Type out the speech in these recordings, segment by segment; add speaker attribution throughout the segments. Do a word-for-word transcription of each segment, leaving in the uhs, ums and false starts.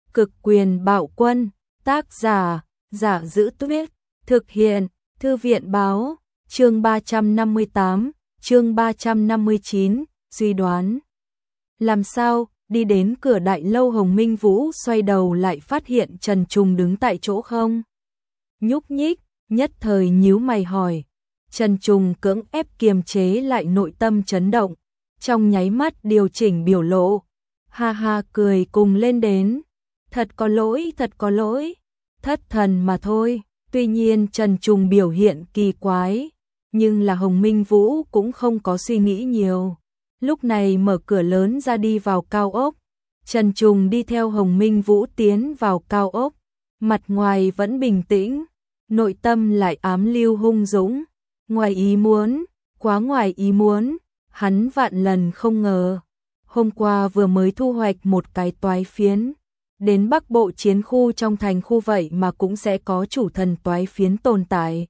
Speaker 1: Cực quyền bạo quân, tác giả, Giả Giữ Tuyết, thực hiện, Thư viện Báo, chương ba trăm năm mươi tám, chương ba trăm năm mươi chín, suy đoán. Làm sao, đi đến cửa đại lâu Hồng Minh Vũ xoay đầu lại phát hiện Trần Trùng đứng tại chỗ không nhúc nhích, nhất thời nhíu mày hỏi. Trần Trùng cưỡng ép kiềm chế lại nội tâm chấn động, trong nháy mắt điều chỉnh biểu lộ, ha ha cười cùng lên đến. Thật có lỗi, thật có lỗi, thất thần mà thôi. Tuy nhiên Trần Trùng biểu hiện kỳ quái, nhưng là Hồng Minh Vũ cũng không có suy nghĩ nhiều. Lúc này mở cửa lớn ra đi vào cao ốc. Trần Trùng đi theo Hồng Minh Vũ tiến vào cao ốc, mặt ngoài vẫn bình tĩnh, nội tâm lại ám lưu hung dũng. Ngoài ý muốn, quá ngoài ý muốn, hắn vạn lần không ngờ. Hôm qua vừa mới thu hoạch một cái toái phiến, đến Bắc Bộ chiến khu trong thành khu vậy mà cũng sẽ có chủ thần toái phiến tồn tại.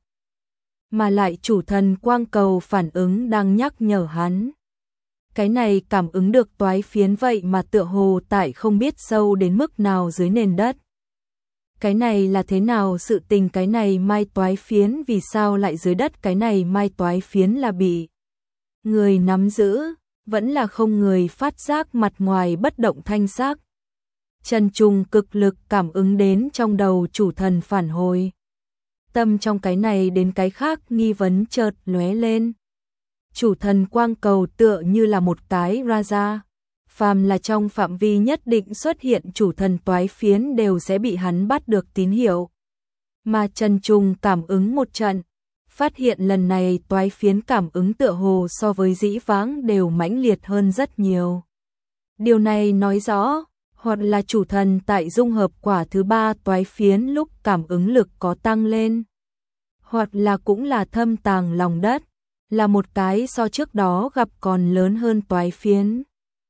Speaker 1: Mà lại chủ thần quang cầu phản ứng đang nhắc nhở hắn. Cái này cảm ứng được toái phiến vậy mà tựa hồ tại không biết sâu đến mức nào dưới nền đất. Cái này là thế nào sự tình, cái này mai toái phiến vì sao lại dưới đất, cái này mai toái phiến là bị người nắm giữ, vẫn là không người phát giác, mặt ngoài bất động thanh sắc. Trần Trùng cực lực cảm ứng đến trong đầu chủ thần phản hồi. Tâm trong cái này đến cái khác nghi vấn chợt lóe lên. Chủ thần quang cầu tựa như là một cái Raja. Phàm là trong phạm vi nhất định xuất hiện chủ thần toái phiến đều sẽ bị hắn bắt được tín hiệu. Mà Trần Trùng cảm ứng một trận, phát hiện lần này toái phiến cảm ứng tựa hồ so với dĩ vãng đều mãnh liệt hơn rất nhiều. Điều này nói rõ, hoặc là chủ thần tại dung hợp quả thứ ba toái phiến lúc cảm ứng lực có tăng lên, hoặc là cũng là thâm tàng lòng đất, là một cái so trước đó gặp còn lớn hơn toái phiến.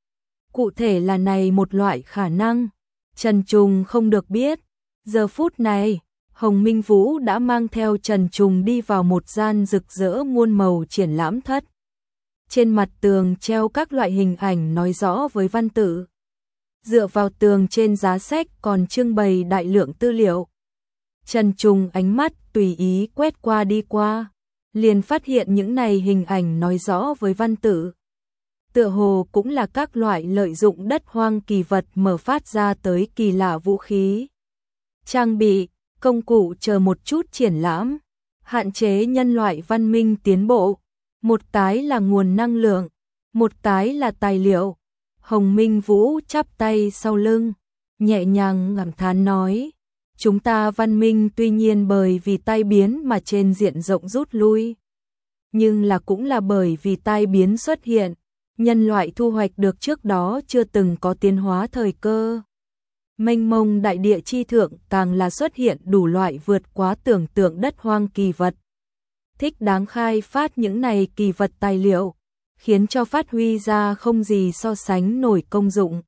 Speaker 1: Cụ thể là này một loại khả năng, Trần Trùng không được biết. Giờ phút này, Hồng Minh Vũ đã mang theo Trần Trùng đi vào một gian rực rỡ muôn màu triển lãm thất. Trên mặt tường treo các loại hình ảnh nói rõ với văn tự. Dựa vào tường trên giá sách còn trưng bày đại lượng tư liệu. Trần Trùng ánh mắt tùy ý quét qua đi qua, liền phát hiện những này hình ảnh nói rõ với văn tự. Tựa hồ cũng là các loại lợi dụng đất hoang kỳ vật mở phát ra tới kỳ lạ vũ khí, trang bị, công cụ chờ một chút triển lãm, hạn chế nhân loại văn minh tiến bộ. Một cái là nguồn năng lượng, một cái là tài liệu. Hồng Minh Vũ chắp tay sau lưng, nhẹ nhàng ngcảm thán nói, chúng ta văn minh tuy nhiên bởi vì tai biến mà trên diện rộng rút lui, nhưng là cũng là bởi vì tai biến xuất hiện, nhân loại thu hoạch được trước đó chưa từng có tiến hóa thời cơ. Mênh mông đại địa chi thượng càng là xuất hiện đủ loại vượt quá tưởng tượng đất hoang kỳ vật. Thích đáng khai phát những này kỳ vật tài liệu, khiến cho phát huy ra không gì so sánh nổi công dụng.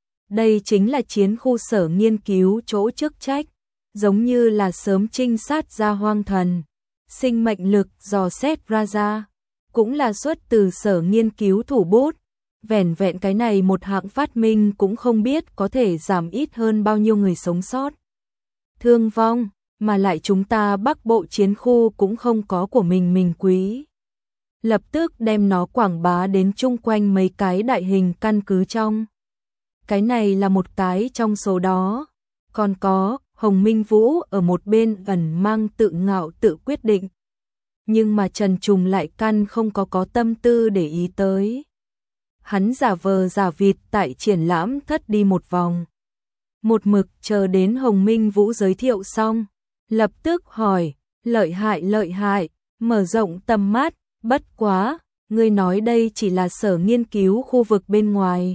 Speaker 1: Đây chính là chiến khu sở nghiên cứu chỗ chức trách, giống như là sớm trinh sát ra hoang thần, sinh mệnh lực dò xét ra ra, cũng là xuất từ sở nghiên cứu thủ bút. Vẻn vẹn cái này một hạng phát minh cũng không biết có thể giảm ít hơn bao nhiêu người sống sót thương vong, mà lại chúng ta Bắc Bộ chiến khu cũng không có của mình mình quý. Lập tức đem nó quảng bá đến chung quanh mấy cái đại hình căn cứ trong. Cái này là một cái trong số đó. Còn có, Hồng Minh Vũ ở một bên ẩn mang tự ngạo tự quyết định. Nhưng mà Trần Trùng lại căn không có có tâm tư để ý tới. Hắn giả vờ giả vịt tại triển lãm thất đi một vòng. Một mực chờ đến Hồng Minh Vũ giới thiệu xong, lập tức hỏi, lợi hại lợi hại, mở rộng tầm mắt, bất quá, ngươi nói đây chỉ là sở nghiên cứu khu vực bên ngoài.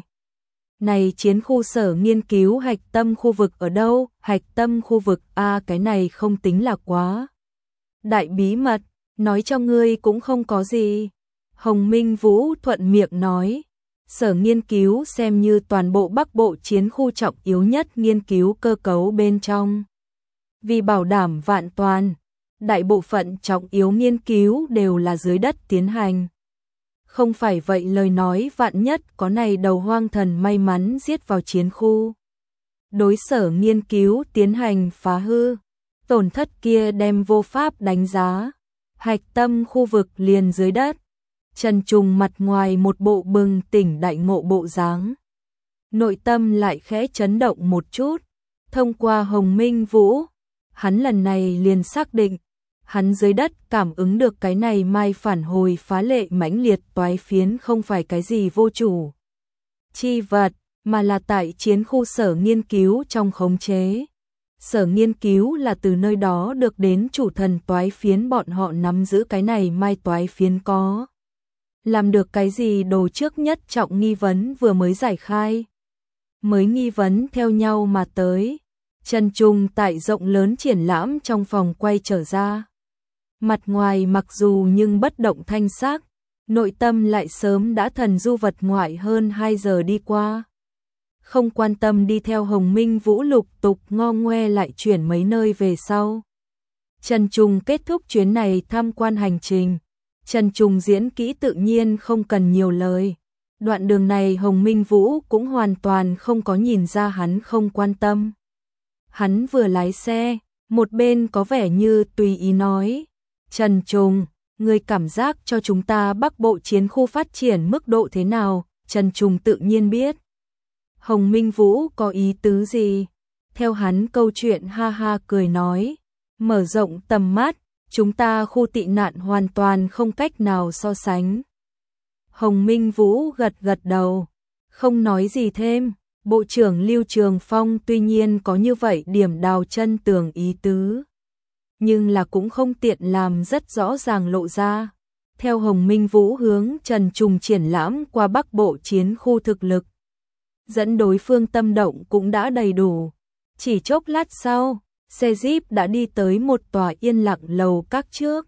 Speaker 1: Này chiến khu sở nghiên cứu hạch tâm khu vực ở đâu? Hạch tâm khu vực a à, cái này không tính là quá đại bí mật, nói cho ngươi cũng không có gì. Hồng Minh Vũ thuận miệng nói, sở nghiên cứu xem như toàn bộ Bắc Bộ chiến khu trọng yếu nhất nghiên cứu cơ cấu bên trong. Vì bảo đảm vạn toàn, đại bộ phận trọng yếu nghiên cứu đều là dưới đất tiến hành. Không phải vậy lời nói vạn nhất có này đầu hoang thần may mắn giết vào chiến khu. đối sở nghiên cứu tiến hành phá hư, tổn thất kia đem vô pháp đánh giá. Hạch tâm khu vực liền dưới đất, Trần Trùng mặt ngoài một bộ bừng tỉnh đại ngộ bộ dáng, nội tâm lại khẽ chấn động một chút. Thông qua Hồng Minh Vũ, hắn lần này liền xác định, hắn dưới đất cảm ứng được cái này mai phản hồi phá lệ mãnh liệt toái phiến không phải cái gì vô chủ chi vật, mà là tại chiến khu sở nghiên cứu trong khống chế. Sở nghiên cứu là từ nơi đó được đến chủ thần toái phiến, bọn họ nắm giữ cái này mai toái phiến có làm được cái gì đồ trước nhất trọng nghi vấn vừa mới giải khai. Mới nghi vấn theo nhau mà tới. Trần Trùng tại rộng lớn triển lãm trong phòng quay trở ra. Mặt ngoài mặc dù nhưng bất động thanh sắc, nội tâm lại sớm đã thần du vật ngoại hơn hai giờ đi qua. Không quan tâm đi theo Hồng Minh Vũ lục tục ngo ngoe lại chuyển mấy nơi về sau. Trần Trùng kết thúc chuyến này tham quan hành trình. Trần Trùng diễn kỹ tự nhiên không cần nhiều lời. Đoạn đường này Hồng Minh Vũ cũng hoàn toàn không có nhìn ra hắn không quan tâm. Hắn vừa lái xe, một bên có vẻ như tùy ý nói. Trần Trùng, ngươi cảm giác cho chúng ta Bắc Bộ chiến khu phát triển mức độ thế nào? Trần Trùng tự nhiên biết. Hồng Minh Vũ có ý tứ gì? Theo hắn câu chuyện ha ha cười nói. Mở rộng tầm mắt, chúng ta khu tị nạn hoàn toàn không cách nào so sánh. Hồng Minh Vũ gật gật đầu, không nói gì thêm. Bộ trưởng Lưu Trường Phong tuy nhiên có như vậy điểm đào chân tường ý tứ, nhưng là cũng không tiện làm rất rõ ràng lộ ra. Theo Hồng Minh Vũ hướng Trần Trùng triển lãm qua Bắc Bộ chiến khu thực lực, dẫn đối phương tâm động cũng đã đầy đủ. Chỉ chốc lát sau, xe Jeep đã đi tới một tòa yên lặng lầu các trước.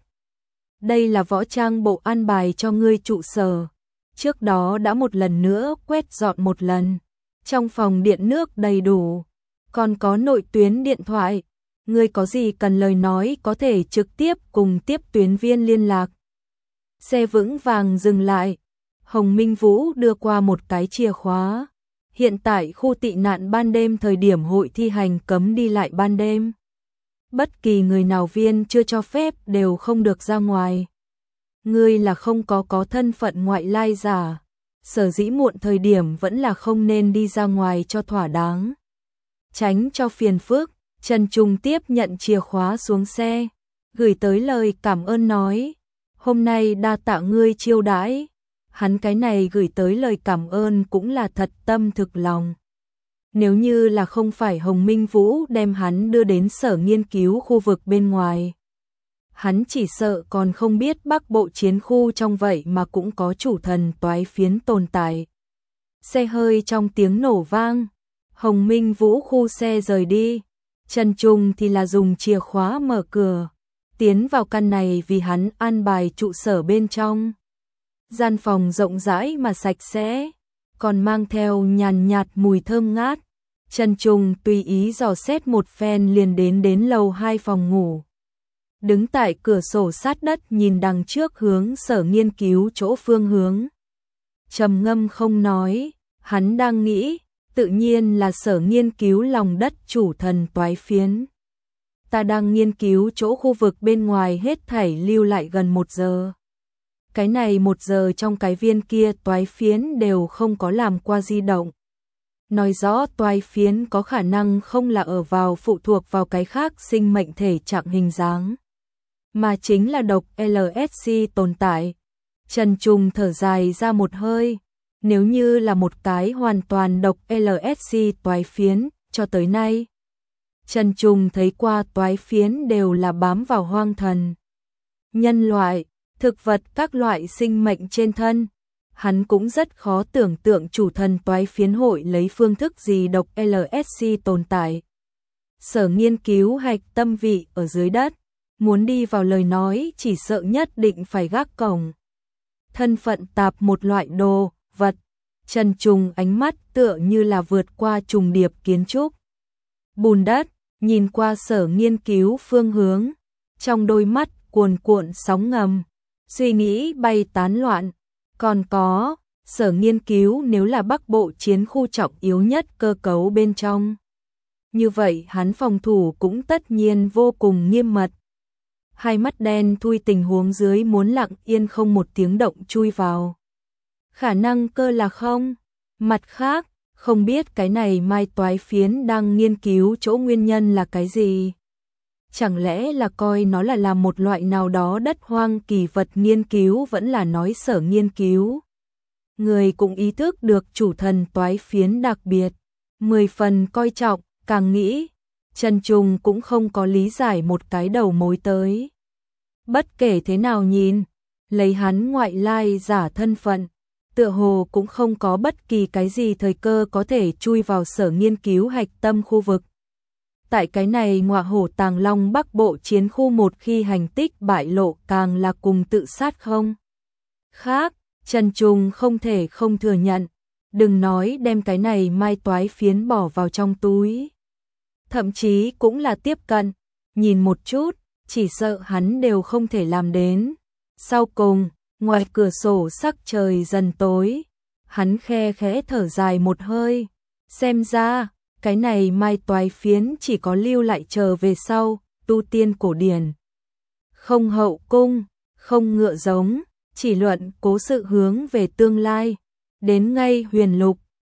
Speaker 1: Đây là võ trang bộ an bài cho ngươi trụ sở. Trước đó đã một lần nữa quét dọn một lần. Trong phòng điện nước đầy đủ, còn có nội tuyến điện thoại. Ngươi có gì cần lời nói có thể trực tiếp cùng tiếp tuyến viên liên lạc. Xe vững vàng dừng lại. Hồng Minh Vũ đưa qua một cái chìa khóa. Hiện tại khu tị nạn ban đêm thời điểm hội thi hành cấm đi lại ban đêm. Bất kỳ người nào viên chưa cho phép đều không được ra ngoài. Ngươi là không có có thân phận ngoại lai giả. Sở dĩ muộn thời điểm vẫn là không nên đi ra ngoài cho thỏa đáng. Tránh cho phiền phức, Trần Trùng tiếp nhận chìa khóa xuống xe, gửi tới lời cảm ơn nói. Hôm nay đa tạ ngươi chiêu đãi. Hắn cái này gửi tới lời cảm ơn cũng là thật tâm thực lòng. Nếu như là không phải Hồng Minh Vũ đem hắn đưa đến sở nghiên cứu khu vực bên ngoài, hắn chỉ sợ còn không biết Bắc Bộ chiến khu trong vậy mà cũng có chủ thần toái phiến tồn tại. Xe hơi trong tiếng nổ vang, Hồng Minh Vũ khu xe rời đi. Trần Trùng thì là dùng chìa khóa mở cửa, tiến vào căn này vì hắn an bài trụ sở bên trong. Gian phòng rộng rãi mà sạch sẽ, còn mang theo nhàn nhạt mùi thơm ngát. Trần Trùng tùy ý dò xét một phen liền đến đến lầu hai phòng ngủ. Đứng tại cửa sổ sát đất nhìn đằng trước hướng sở nghiên cứu chỗ phương hướng. Trầm ngâm không nói, hắn đang nghĩ, tự nhiên là sở nghiên cứu lòng đất chủ thần toái phiến. Ta đang nghiên cứu chỗ khu vực bên ngoài hết thảy lưu lại gần một giờ. Cái này một giờ trong cái viên kia toái phiến đều không có làm qua di động. Nói rõ toái phiến có khả năng không là ở vào phụ thuộc vào cái khác sinh mệnh thể trạng hình dáng, mà chính là độc lờ ét xê tồn tại. Trần Trùng thở dài ra một hơi, nếu như là một cái hoàn toàn độc lờ ét xê toái phiến, cho tới nay Trần Trùng thấy qua toái phiến đều là bám vào hoang thần, nhân loại, thực vật các loại sinh mệnh trên thân. Hắn cũng rất khó tưởng tượng chủ thần toái phiến hội lấy phương thức gì độc lờ ét xê tồn tại. Sở nghiên cứu hạch tâm vị ở dưới đất, muốn đi vào lời nói chỉ sợ nhất định phải gác cổng. Thân phận tạp một loại đồ, vật. Trần Trùng ánh mắt tựa như là vượt qua trùng điệp kiến trúc. Bùn đất, nhìn qua sở nghiên cứu phương hướng, trong đôi mắt cuồn cuộn sóng ngầm, suy nghĩ bay tán loạn. Còn có, sở nghiên cứu nếu là Bắc Bộ chiến khu trọng yếu nhất cơ cấu bên trong. như vậy hắn phòng thủ cũng tất nhiên vô cùng nghiêm mật. Hai mắt đen thui tình huống dưới muốn lặng yên không một tiếng động chui vào. Khả năng cơ là không. Mặt khác, không biết cái này mai toái phiến đang nghiên cứu chỗ nguyên nhân là cái gì. Chẳng lẽ là coi nó là làm một loại nào đó đất hoang kỳ vật nghiên cứu, vẫn là nói sở nghiên cứu. Người cũng ý thức được chủ thần toái phiến đặc biệt, mười phần coi trọng, càng nghĩ, Trần Trùng cũng không có lý giải một cái đầu mối tới. Bất kể thế nào nhìn, lấy hắn ngoại lai giả thân phận, tựa hồ cũng không có bất kỳ cái gì thời cơ có thể chui vào sở nghiên cứu hạch tâm khu vực. Tại cái này ngọa hổ tàng long bắc bộ chiến khu, một khi hành tích bại lộ càng là cùng tự sát không khác, Trần Trùng không thể không thừa nhận, đừng nói đem cái này mai toái phiến bỏ vào trong túi. Thậm chí cũng là tiếp cận, nhìn một chút, chỉ sợ hắn đều không thể làm đến. Sau cùng, ngoài cửa sổ sắc trời dần tối, hắn khe khẽ thở dài một hơi, xem ra, cái này mai toái phiến chỉ có lưu lại chờ về sau, tu tiên cổ điển. Không hậu cung, không ngựa giống, chỉ luận cố sự hướng về tương lai, đến ngay huyền lục,